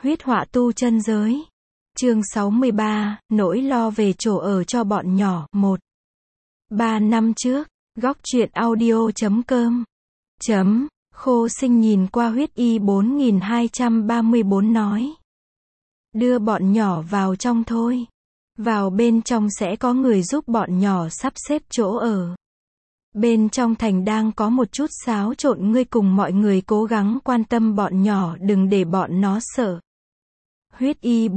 Huyết họa tu chân giới. Chương 63, nỗi lo về chỗ ở cho bọn nhỏ. 1. 3 năm trước, góc truyện audio.com. Khô Sinh nhìn qua huyết y 4234 nói. Đưa bọn nhỏ vào trong thôi. Vào bên trong sẽ có người giúp bọn nhỏ sắp xếp chỗ ở. Bên trong thành đang có một chút xáo trộn, ngươi cùng mọi người cố gắng quan tâm bọn nhỏ, đừng để bọn nó sợ. Huyết y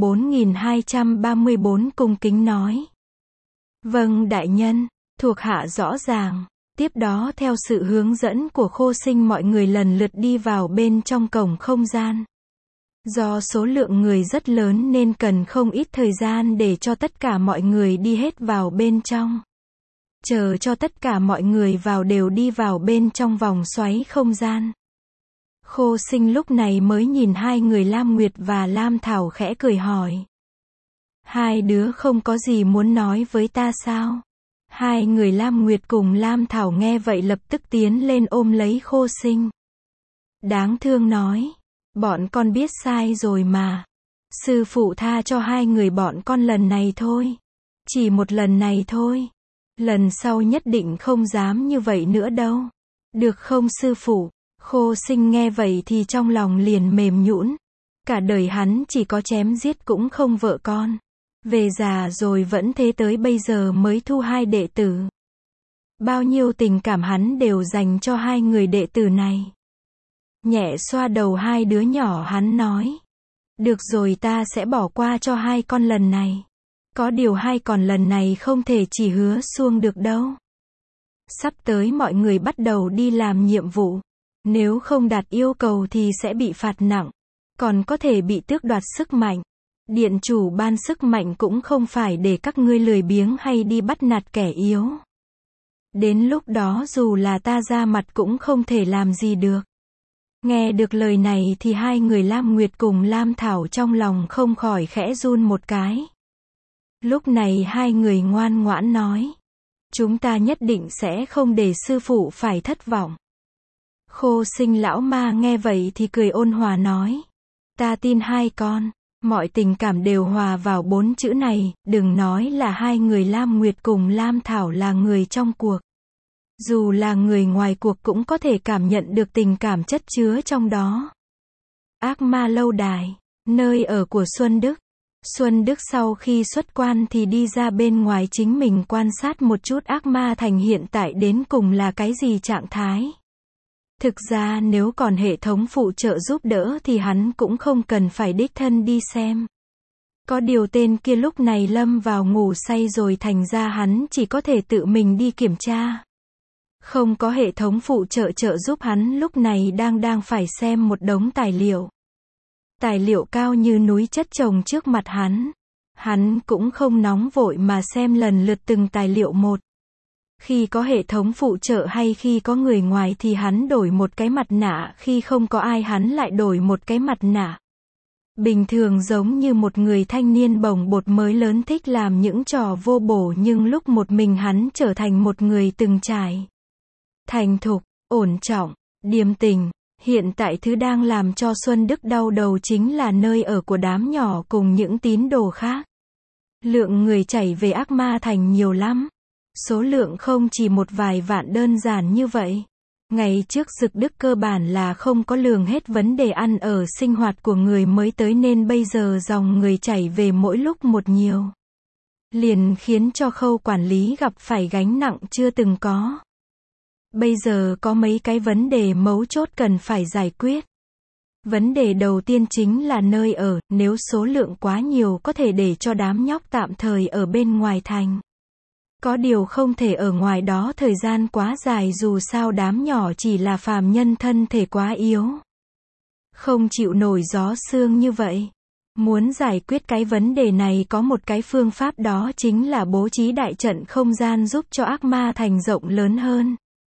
4234 cung kính nói. Vâng đại nhân, thuộc hạ rõ ràng. Tiếp đó theo sự hướng dẫn của Khô Sinh, mọi người lần lượt đi vào bên trong cổng không gian. Do số lượng người rất lớn nên cần không ít thời gian để cho tất cả mọi người đi hết vào bên trong. Chờ cho tất cả mọi người vào đều đi vào bên trong vòng xoáy không gian. Khô Sinh lúc này mới nhìn hai người Lam Nguyệt và Lam Thảo khẽ cười hỏi. Hai đứa không có gì muốn nói với ta sao? Hai người Lam Nguyệt cùng Lam Thảo nghe vậy lập tức tiến lên ôm lấy Khô Sinh. Đáng thương nói. Bọn con biết sai rồi mà. Sư phụ tha cho hai người bọn con lần này thôi. Chỉ một lần này thôi. Lần sau nhất định không dám như vậy nữa đâu. Được không sư phụ? Khô Sinh nghe vậy thì trong lòng liền mềm nhũn. Cả đời hắn chỉ có chém giết cũng không vợ con. Về già rồi vẫn thế, tới bây giờ mới thu hai đệ tử. Bao nhiêu tình cảm hắn đều dành cho hai người đệ tử này. Nhẹ xoa đầu hai đứa nhỏ hắn nói. Được rồi, ta sẽ bỏ qua cho hai con lần này. Có điều hai con lần này không thể chỉ hứa suông được đâu. Sắp tới mọi người bắt đầu đi làm nhiệm vụ. Nếu không đạt yêu cầu thì sẽ bị phạt nặng. Còn có thể bị tước đoạt sức mạnh. Điện chủ ban sức mạnh cũng không phải để các ngươi lười biếng hay đi bắt nạt kẻ yếu. Đến lúc đó dù là ta ra mặt cũng không thể làm gì được. Nghe được lời này thì hai người Lam Nguyệt cùng Lam Thảo trong lòng không khỏi khẽ run một cái. Lúc này hai người ngoan ngoãn nói. Chúng ta nhất định sẽ không để sư phụ phải thất vọng. Khô Sinh lão ma nghe vậy thì cười ôn hòa nói. Ta tin hai con. Mọi tình cảm đều hòa vào bốn chữ này, đừng nói là hai người Lam Nguyệt cùng Lam Thảo là người trong cuộc. Dù là người ngoài cuộc cũng có thể cảm nhận được tình cảm chất chứa trong đó. Ác ma lâu đài, nơi ở của Xuân Đức. Xuân Đức sau khi xuất quan thì đi ra bên ngoài chính mình quan sát một chút ác ma thành hiện tại đến cùng là cái gì trạng thái. Thực ra nếu còn hệ thống phụ trợ giúp đỡ thì hắn cũng không cần phải đích thân đi xem. Có điều tên kia lúc này lâm vào ngủ say rồi, thành ra hắn chỉ có thể tự mình đi kiểm tra. Không có hệ thống phụ trợ trợ giúp, hắn lúc này đang phải xem một đống tài liệu. Tài liệu cao như núi chất chồng trước mặt hắn. Hắn cũng không nóng vội mà xem lần lượt từng tài liệu một. Khi có hệ thống phụ trợ hay khi có người ngoài thì hắn đổi một cái mặt nạ, khi không có ai hắn lại đổi một cái mặt nạ. Bình thường giống như một người thanh niên bồng bột mới lớn thích làm những trò vô bổ, nhưng lúc một mình hắn trở thành một người từng trải. Thành thục, ổn trọng, điềm tình. Hiện tại thứ đang làm cho Xuân Đức đau đầu chính là nơi ở của đám nhỏ cùng những tín đồ khác. Lượng người chảy về ác ma thành nhiều lắm. Số lượng không chỉ một vài vạn đơn giản như vậy. Ngày trước Dực Đức cơ bản là không có lường hết vấn đề ăn ở sinh hoạt của người mới tới, nên bây giờ dòng người chảy về mỗi lúc một nhiều. Liền khiến cho khâu quản lý gặp phải gánh nặng chưa từng có. Bây giờ có mấy cái vấn đề mấu chốt cần phải giải quyết. Vấn đề đầu tiên chính là nơi ở, nếu số lượng quá nhiều có thể để cho đám nhóc tạm thời ở bên ngoài thành. Có điều không thể ở ngoài đó thời gian quá dài, dù sao đám nhỏ chỉ là phàm nhân thân thể quá yếu. Không chịu nổi gió sương như vậy. Muốn giải quyết cái vấn đề này có một cái phương pháp, đó chính là bố trí đại trận không gian giúp cho ác ma thành rộng lớn hơn.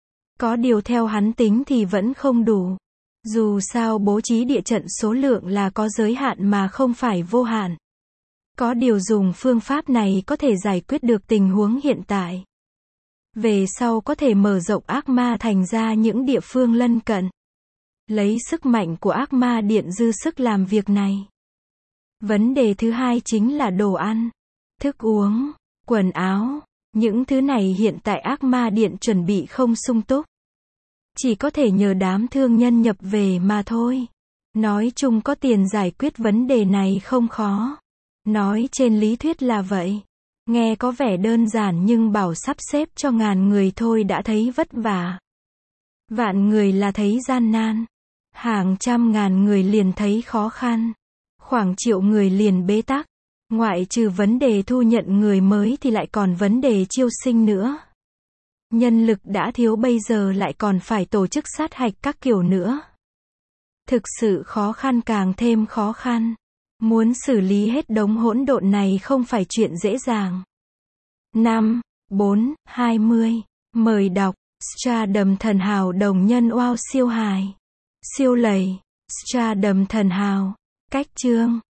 Có điều theo hắn tính thì vẫn không đủ. Dù sao bố trí địa trận số lượng là có giới hạn mà không phải vô hạn. Có điều dùng phương pháp này có thể giải quyết được tình huống hiện tại. Về sau có thể mở rộng ác ma thành ra những địa phương lân cận. Lấy sức mạnh của ác ma điện dư sức làm việc này. Vấn đề thứ hai chính là đồ ăn, thức uống, quần áo. Những thứ này hiện tại ác ma điện chuẩn bị không sung túc. Chỉ có thể nhờ đám thương nhân nhập về mà thôi. Nói chung có tiền giải quyết vấn đề này không khó. Nói trên lý thuyết là vậy. Nghe có vẻ đơn giản nhưng bảo sắp xếp cho 1000 người thôi đã thấy vất vả. Vạn người là thấy gian nan. Hàng trăm ngàn người liền thấy khó khăn. Khoảng triệu người liền bế tắc. Ngoại trừ vấn đề thu nhận người mới thì lại còn vấn đề chiêu sinh nữa. Nhân lực đã thiếu bây giờ lại còn phải tổ chức sát hạch các kiểu nữa. Thực sự khó khăn càng thêm khó khăn. Muốn xử lý hết đống hỗn độn này không phải chuyện dễ dàng. 5, 4, 20. Mời đọc. Stardom thần hào đồng nhân wow siêu hài. Siêu lầy. Stardom thần hào. Cách chương.